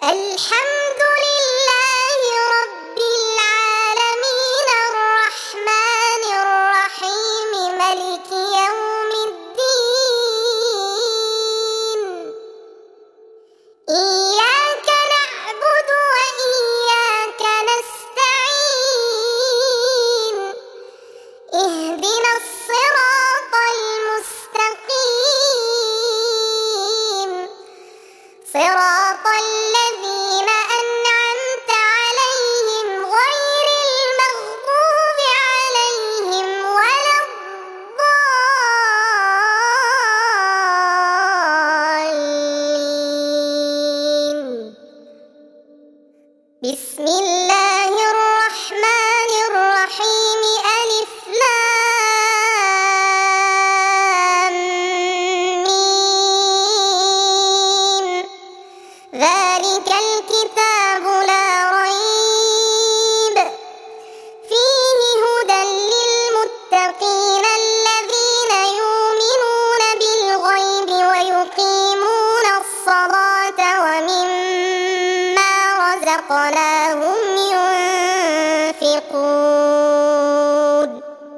الحمد لله رب العالمين الرحمن الرحيم مالك يوم الدين إياك نعبد وإياك نستعين اهدنا الصراط المستقيم صراط الذين أنعمت عليهم غير المغضوب عليهم ولا الضالين. بسم الله الرحمن الرحيم ألف لام ميم ذلك الكتاب لا ريب فيه هدى للمتقين الذين يؤمنون بالغيب ويقيمون الصلاة ومما رزقناهم ينفقون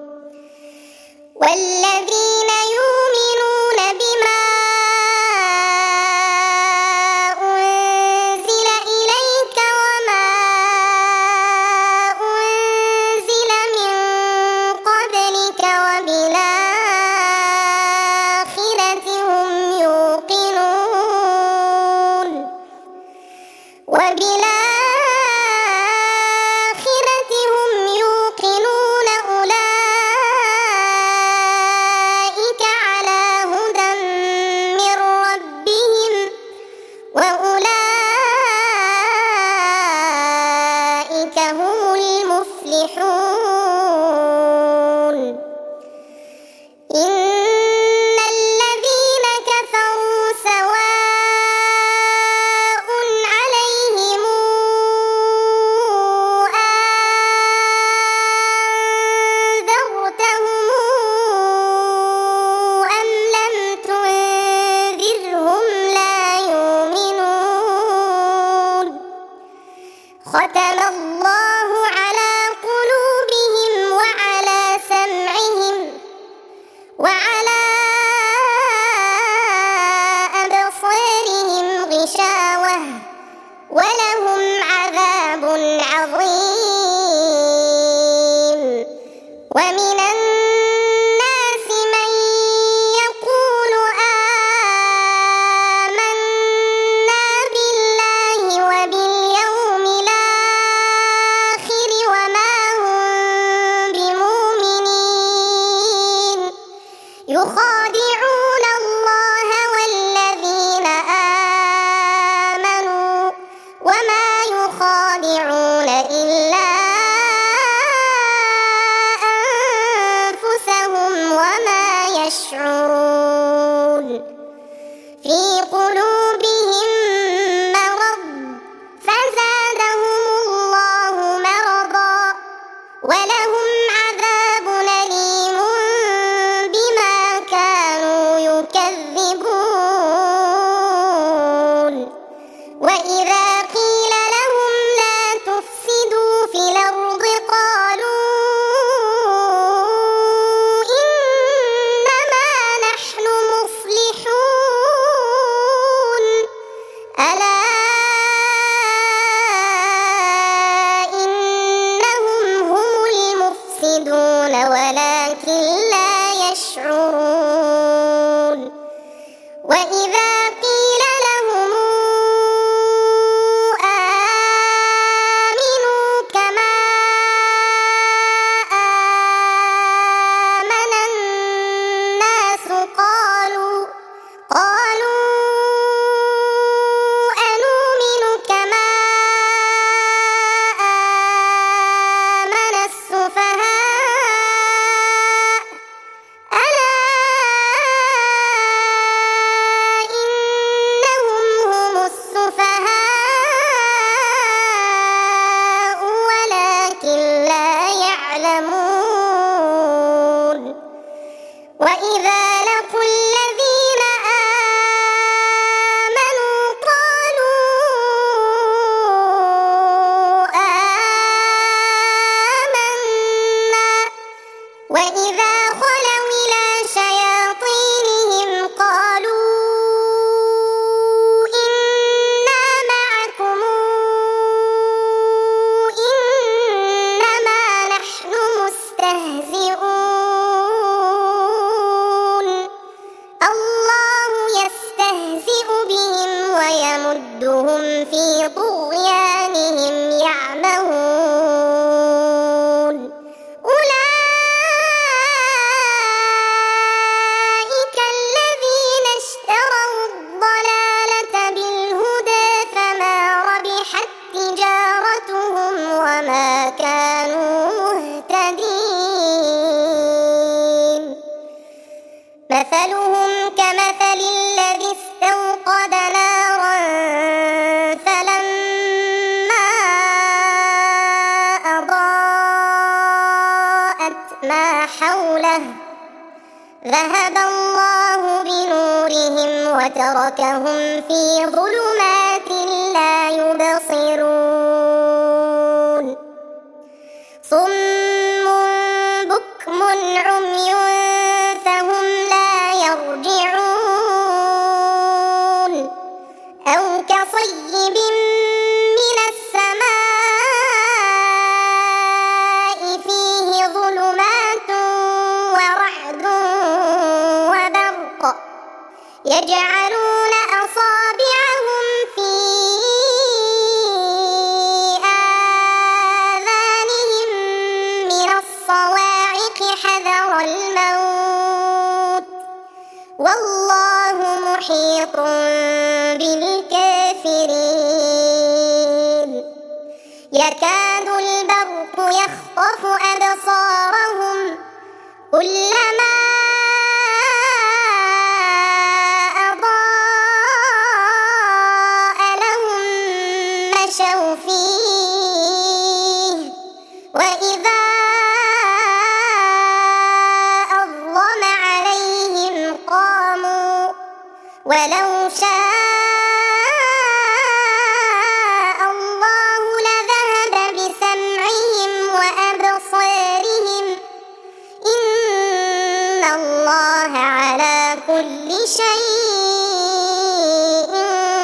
والذين يؤمنون بما أنزل إليك وما أنزل من قبلك وبالآخرة هم يوقنون أولئك على هدى من ربهم وأولئك هم المفلحون. إن الذين كفروا سواء عليهم أنذرتهم أم لم تنذرهم لا يؤمنون. ختم الله على قلوبهم وعلى سمعهم وعلى أبصارهم غشاوة ولهم عذاب عظيم. ومن الناس من يقول آمنا بالله وباليوم الآخر وما هم بمؤمنين يخادعون الله والذين آمنوا وما يخادعون وهم في طغيانهم يعمهون أولئك الذين اشتروا الضلالة بالهدى فما ربحت تجارتهم وما كانوا مهتدين مثلهم كمثل الذي استوقد نارا فلما أضاءت ما حوله ذهب الله بنورهم وتركهم في ظلمات لا يبصرون صم بكم عمي فهم لا يرجعون أو كصيب من السماء فيه ظلمات ورعد وبرق يجعلون أصابعهم في آذانهم من الصواعق حذر الموت والله محيط بالكافرين يكاد البرق يخطف أبصارهم كلما أضاء لهم مشوا فيه وإذا أظلم عليهم قاموا ولو شاء الله لذهب بسمعهم وأبصارهم إن الله على كل شيء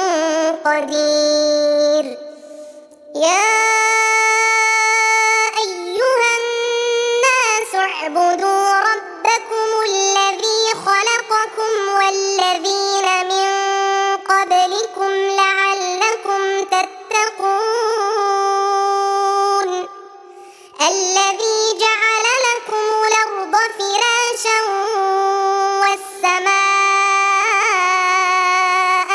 قدير يا أيها الناس اعبدوا ربكم الذي خلقكم والذين من قبلكم لعلكم تتقون الذي جعل لكم الأرض فراشا والسماء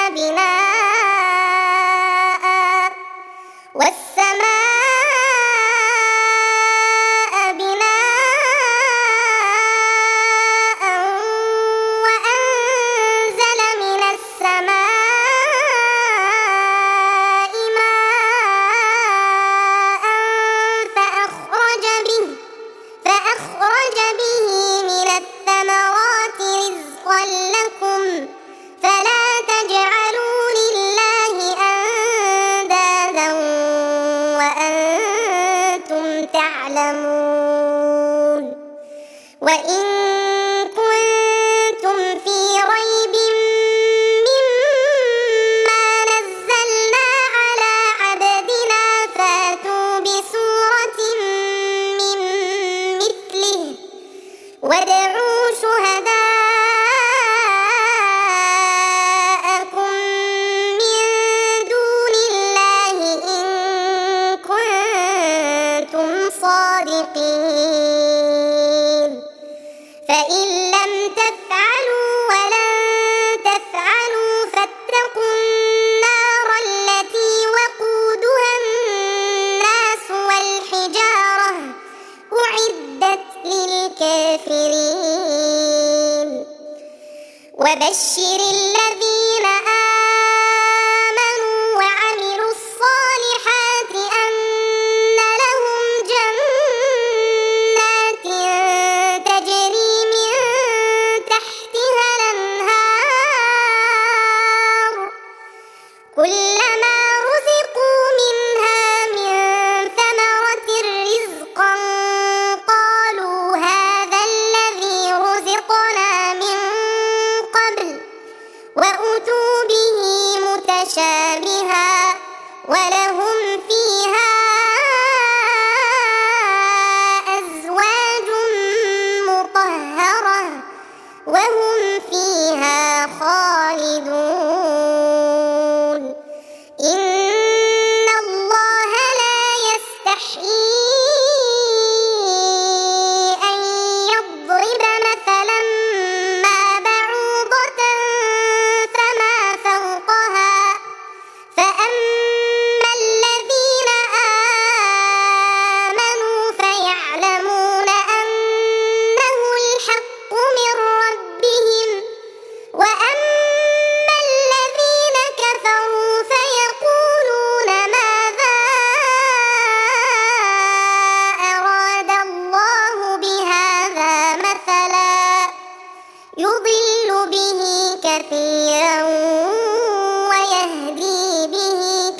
بناء وأنزل من السماء ماء فأخرج به من الثمرات رزقا لكم فلا تجعلوا لله أندادا وأنتم تعلمون وإن كنتم في ريب مما نزلنا على عبدنا فأتوا بسورة من مثله وادعوا شهداءكم من دون الله إن كنتم صادقين فإن لم تفعلوا ولن تفعلوا فاتقوا النار التي وقودها الناس والحجارة أعدت للكافرين وبشر الذين آمنوا وعملوا الصالحات أن لهم جنات تجري من تحتها الأنهار كلما رزقوا منها من ثمرة رزقا قالوا هذا الذي رزقنا من قبل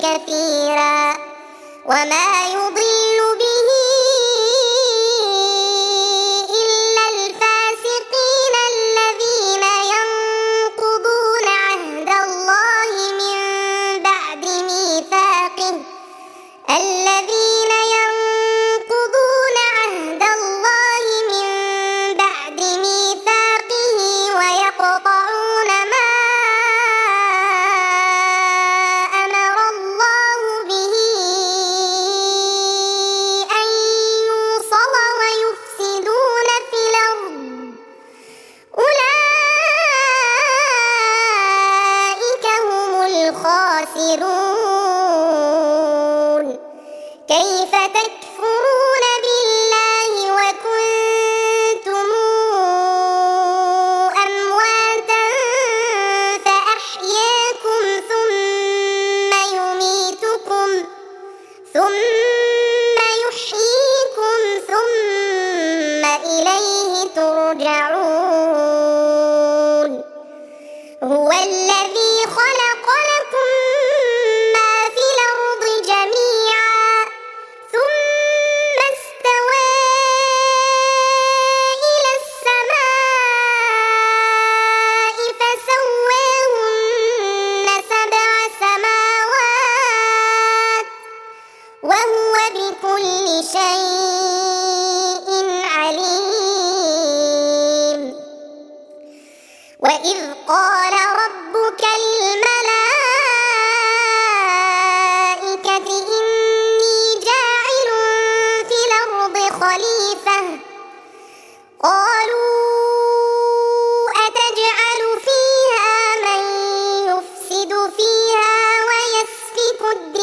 كثيرا وما يضل به إلا الفاسقين الذين ينقضون عهد الله من بعد ميثاقه ويقطعون ما أمر الله به أن يوصل ويفسدون في الأرض أولئك هم الخاسرون كيف تكفرون بالله وكنتم أمواتا فأحياكم ثم يميتكم ثم يحييكم ثم إليه ترجعون هو الذي خلق لكم ما في الأرض جميعا ثم استوى إلى السماء فسواهن سبع سماوات وهو بكل شيء عليم وإذ قال ربك للملائكة إني جاعل في الأرض خليفة قالوا أتجعل فيها من يفسد فيها ويسفك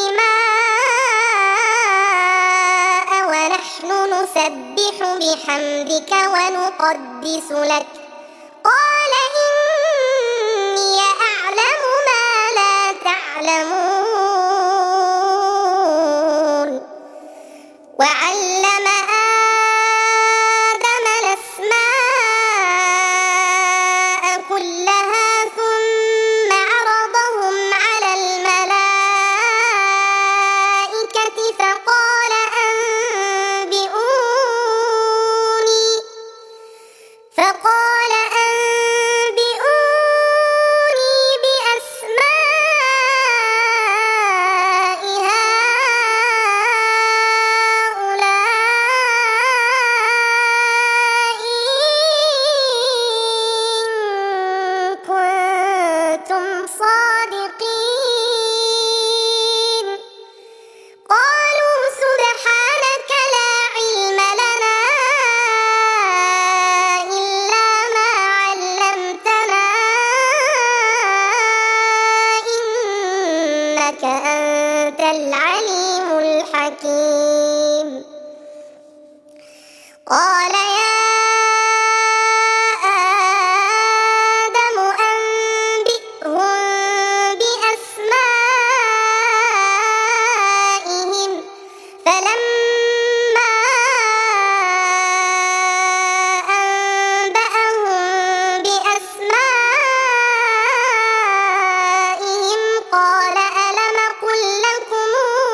الدماء ونحن نسبح بحمدك ونقدس لك قال إني أعلم ما لا تعلمون وعلم آدم الأسماء كلها ثم عرضهم على الملائكة فقال أنبئوني بأسماء هؤلاء إن كنتم صادقين قالوا سبحانك لا علم لنا إلا ما علمتنا إنك أنت العليم الحكيم قال يا آدم أنبئهم بأسمائهم فلما أنبأهم بأسمائهم قال ألم أقل لكم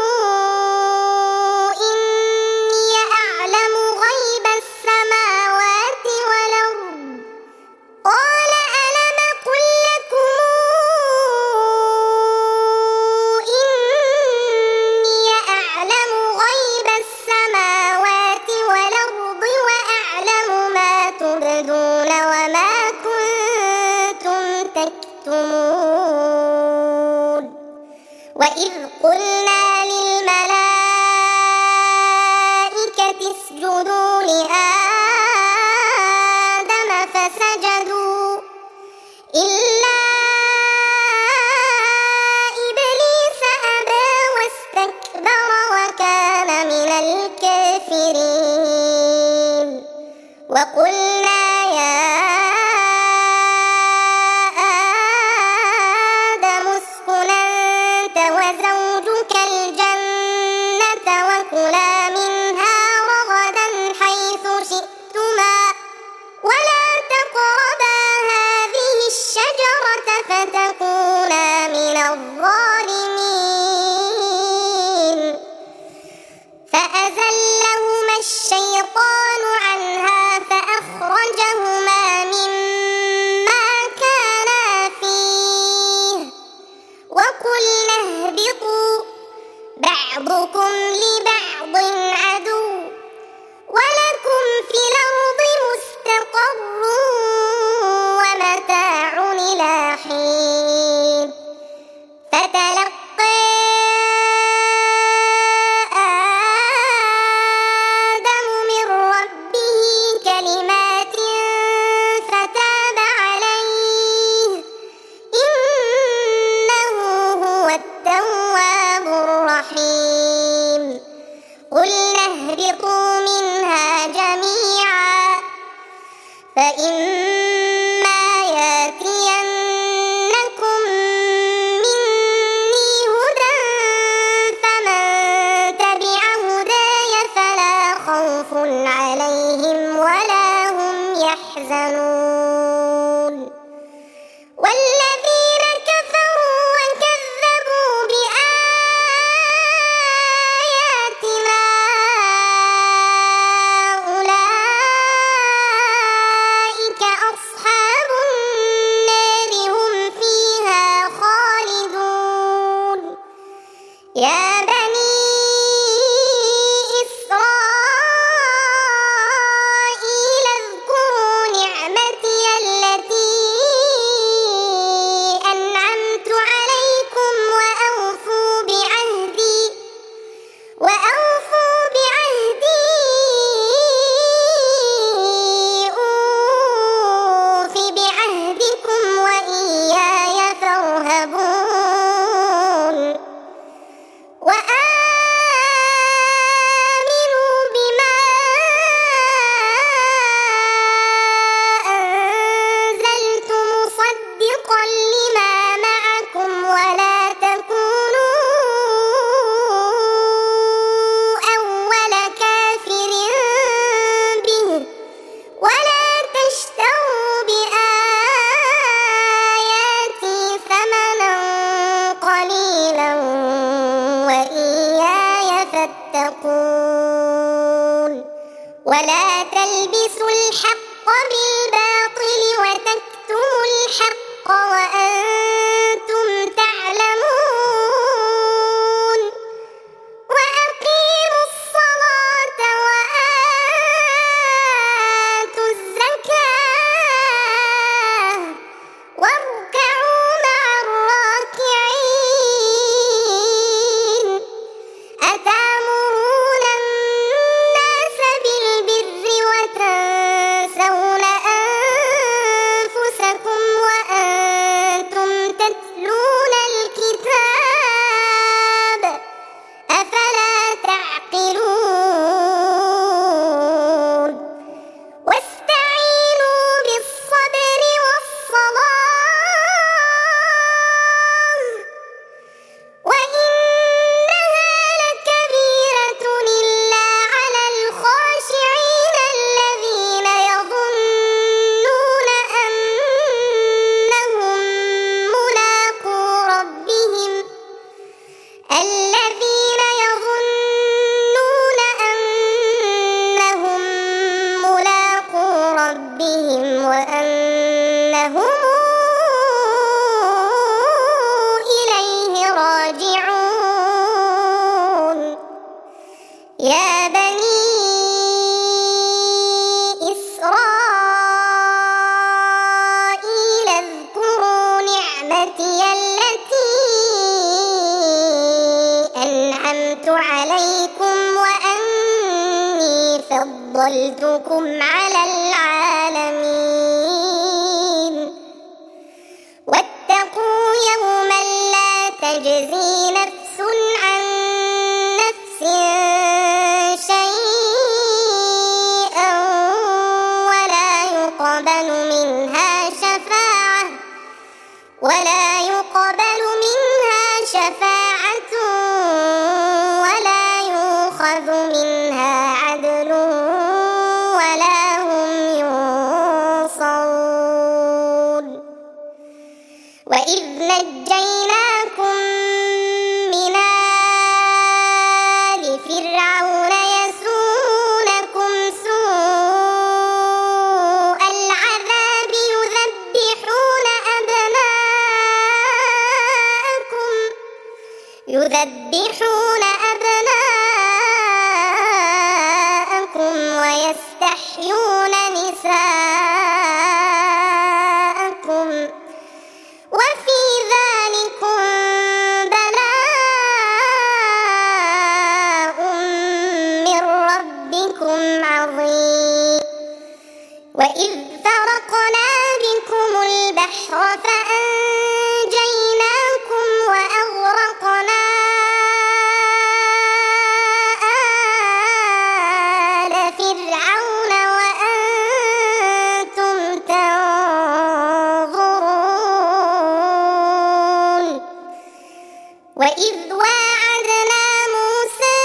إني أعلم غيب السماوات والأرض قال ألم أقل لكم إني أعلم غيب السماوات والأرض وأعلم ما تبدون وما كنتم تكتمون وإذ قلنا للملائكة اسجدوا لآدم فسجدوا إلا إبليس أبى واستكبر وكان من الكافرين وقلنا يا آدم اسكن أنت وزوجك الجنة وكلا منها رغدا حيث شئتما ولا تقربا هذه الشجرة فتكونا من الظالمين بعضكم لبعض عدو ولكم في الأرض مستقر ومتاع إلى حين فتلقى آدم من ربه كلمات فتاب عليه إنه هو التواب الرحيم قلنا اهبطوا منها جميعا فإما يأتينكم مني هدى فمن تبع هداي فلا خوف عليهم ولا هم يحزنون والذين كفروا وكذبوا بآياتنا أولئك أصحاب النار هم فيها خالدون يا بني إسرائيل اذكروا نعمتي التي أنعمت عليكم وأوفوا بعهدي أوف بعهدكم وإياي فارهبون وآمنوا بما أنزلت مصدقا لما معكم ولا تكونوا أول كافر به ولا تشتروا بآياتي ثمنا قليلا وإياي فاتقون ولا تلبسوا الحق بالباطل وتكتموا الحق وأنتم تعلمون وأقيموا الصلاة وآتوا الزكاة واركعوا مع الراكعين أتأمرون الناس بالبر وتنسون أنفسكم وأنتم تتلون الكتاب أفلا تعقلون واستعينوا بالصبر والصلاة وإنها لكبيرة إلا على الخاشعين الذين يظنون أنهم ملاقو ربهم وأنهم إليه راجعون يا بني إسرائيل اذكروا نعمتي التي أنعمت عليكم وأني فضلتكم على العالمين واتقوا يوما لا تجزي نفس عن نفس شيئا ولا يقبل منها شفاعة ولا يؤخذ منها عدل ولا هم ينصرون وإذ نجيناكم من آل فرعون يسومونكم سوء العذاب يذبحون أبناءكم نساءكم ويستحيون نساءكم وفي ذلكم بلاء من ربكم عظيم. وإذ فرقنا بكم البحر فأنجيناكم وأغرقنا آل فرعون وأنتم تنظرون. وإذ واعدنا موسى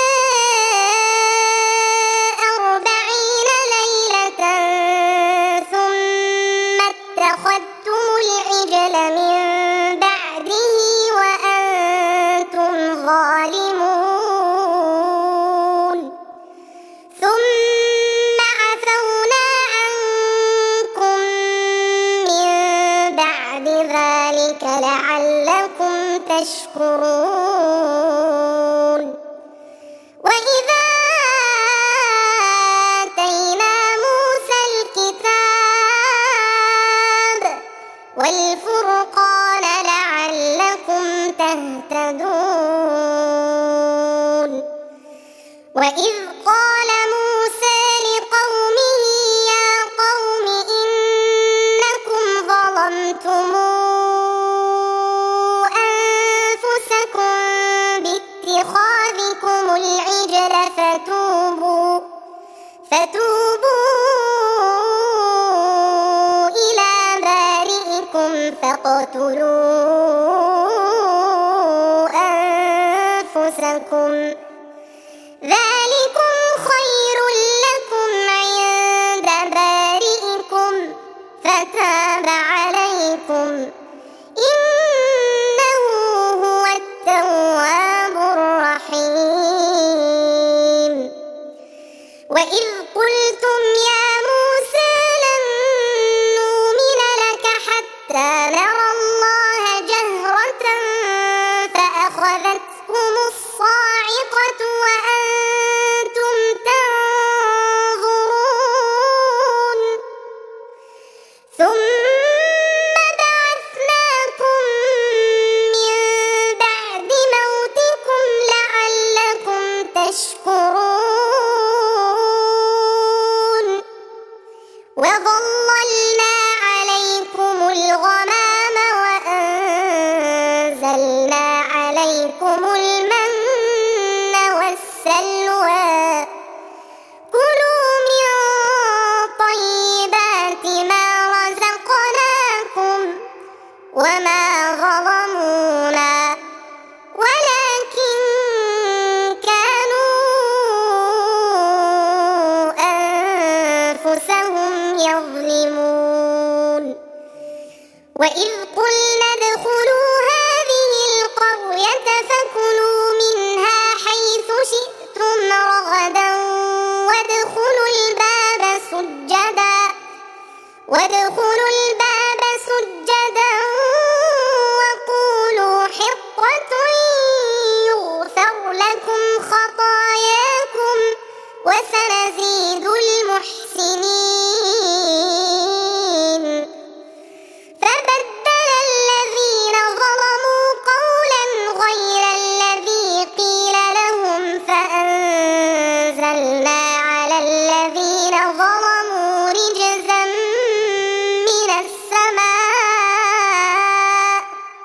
40 ليلة ثم اتخذتم العجل من بعده وأنتم ظالمون. ثم عفونا عنكم من بعد ذلك لعلكم تشكرون. وإذا آتينا موسى الكتاب والفرقان لعلكم تهتدون. وإذ قال موسى لقومه يا قوم إنكم ظلمتم أنفسكم باتخاذكم العجل فتوبوا إلى بارئكم فاقتلوا أنفسكم ذلكم خير لكم عند بارئكم فتاب عليكم إنه هو التواب الرحيم. وإذ قلتم يا موسى لن نؤمن لك حتى نرى الله جهرة فأخذتكم الصاعقة وأنتم تنظرون. ثم بعثناكم من بعد موتكم لعلكم تشكرون. وظللنا عليكم الغمام وأنزلنا عليكم المن والسلوى كلوا من طيبات ما رزقناكم وما ظلمونا ولكن كانوا أنفسهم يظلمون. وإذ قلنا ادخلوا هذه القرية فكلوا منها حيث شئتم رغدا وادخلوا الباب سجدا وقولوا حطة يغفر لكم خطاياكم وسنزيد المحسنين. فبدل الذين ظلموا قولا غير الذي قيل لهم فأنزلنا على الذين ظلموا رجزا من السماء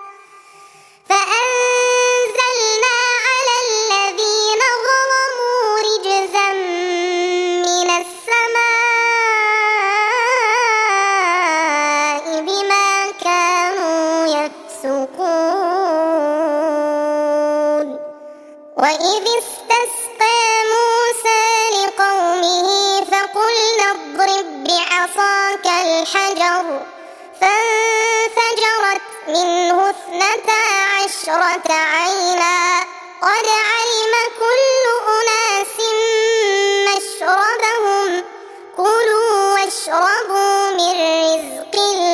بما كانوا يفسقون. وإذ استسقى موسى لقومه فقلنا اضرب بعصاك الحجر فانفجرت منه 12 عينا قد علم كل أناس مشربهم كلوا واشربوا من رزق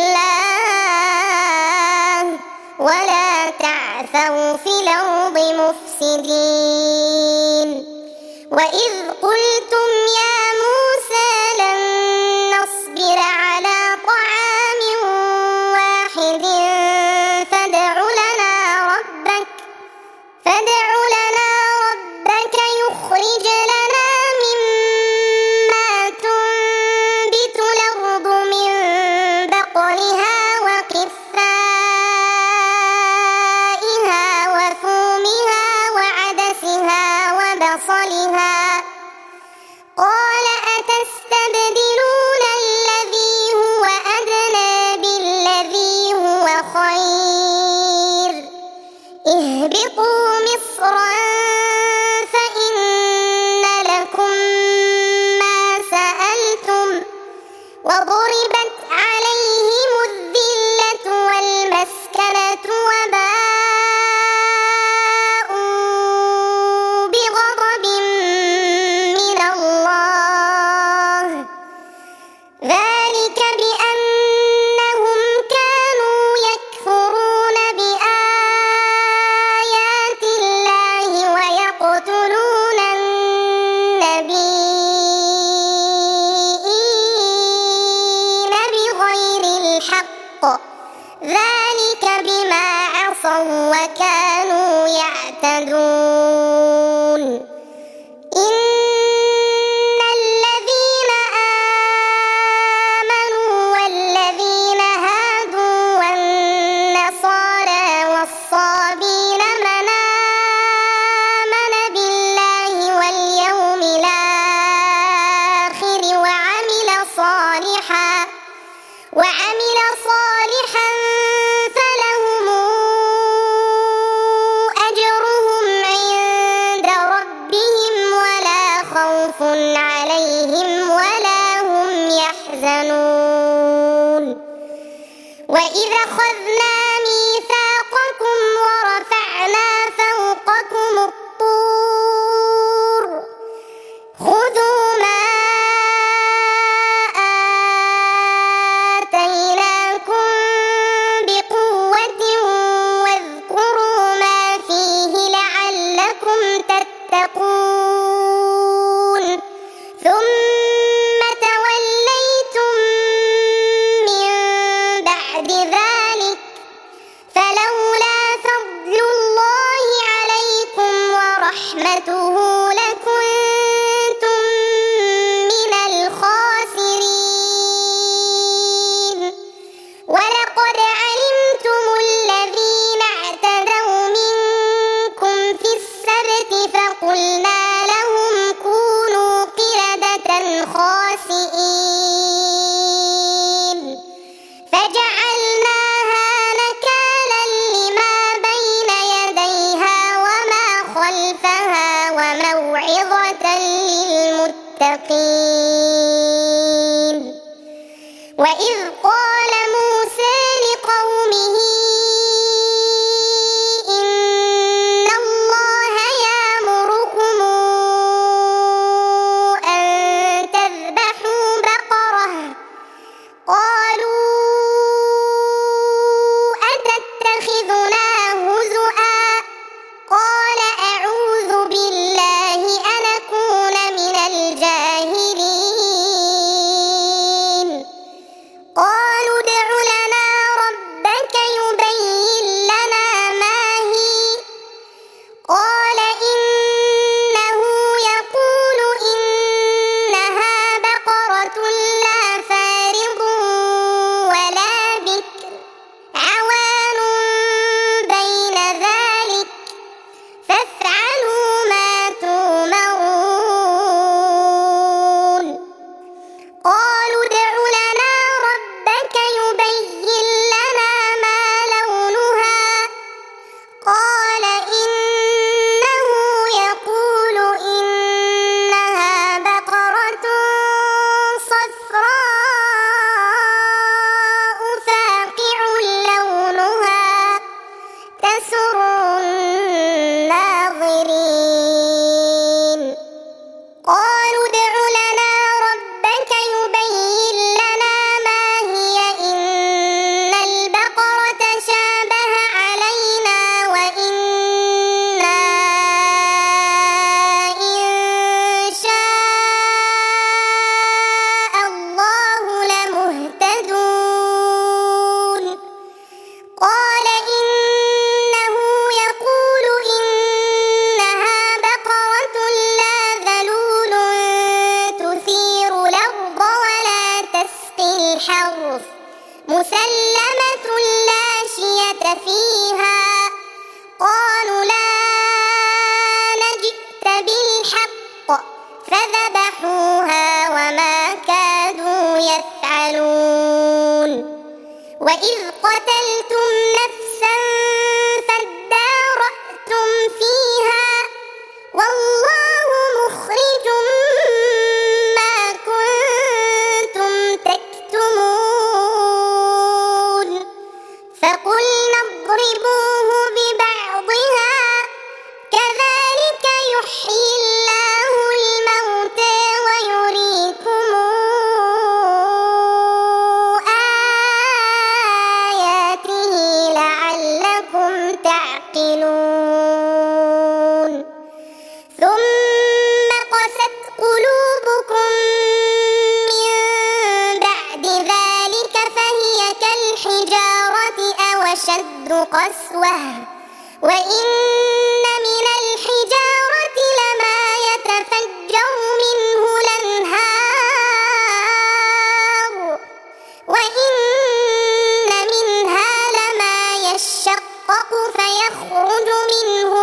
الله ولا تعثوا في الأرض مفسدين. وإذ قلتم يا موسى لن نصبر على طعام واحد فادع لنا ربك يخرج لنا مما تنبت الأرض من بقلها وقثائها وفومها وعدسها وبصلها قال أتستبدلون الذي هو أدنى بالذي هو خير اهبطوا مصرا فإن لكم ما سألتم وضربت عليهم الذلة والمسكنة وباءوا بغضب من الله ذلك بأنهم كانوا يكفرون بآيات الله ويقتلون النبيين بغير الحق ذلك بما عصوا وكانوا يعتدون إن الذين آمنوا والذين هادوا والنصارى والصابين من آمن بالله واليوم الآخر وعمل صالحا فلهم أجرهم عند ربهم ولا خوف عليهم ولا هم يحزنون وإذ أخذنا ميثاقكم ورفعنا فوقكم الطور خذوا ما آتيناكم بقوة واذكروا ما فيه لعلكم تتقون ثم توليتم من بعد ذلك فلولا فضل الله عليكم ورحمته لكنتم من الخاسرين ولقد علمتم الذين اعتدوا منكم في السبت فقلنا لهم كونوا قردة خاسئين فجعلناها نكالا لما بين يديها وما خلفها وموعظة للمتقين وإذ قال موسى لقومه إن الله يأمركم أن تذبحوا بقرة قالوا أتتخذنا هزؤا قال أعوذ بالله أن أكون من الجاهلين قالوا ادع لنا ربك فذبحوها وما كادوا يفعلون وإذ قتلتم نفسا فادارأتم فيها والله مخرج ما كنتم تكتمون فقلنا اضربوه ببعضها كذلك يحيي الله الموتى ويريكم آياته لعلكم تعقلون ثم قست قلوبكم من بعد ذلك فهي كالحجارة أو أشد قسوة وإن من الحجارة لما يتفجر منه الأنهار وإن منها لما يشقق فيخرج منه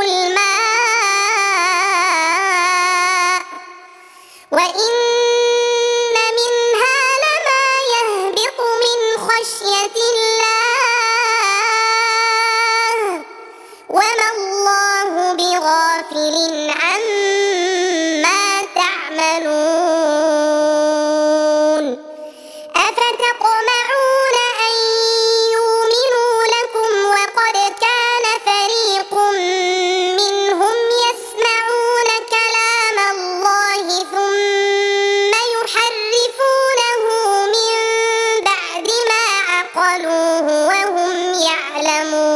الماء وإن منها لما يهبط من خشية الله وما الله بغافل عما تعملون أفتطمعون أن يؤمنوا لكم وقد كان فريق منهم يسمعون كلام الله ثم يحرفونه من بعد ما عقلوه وهم يعلمون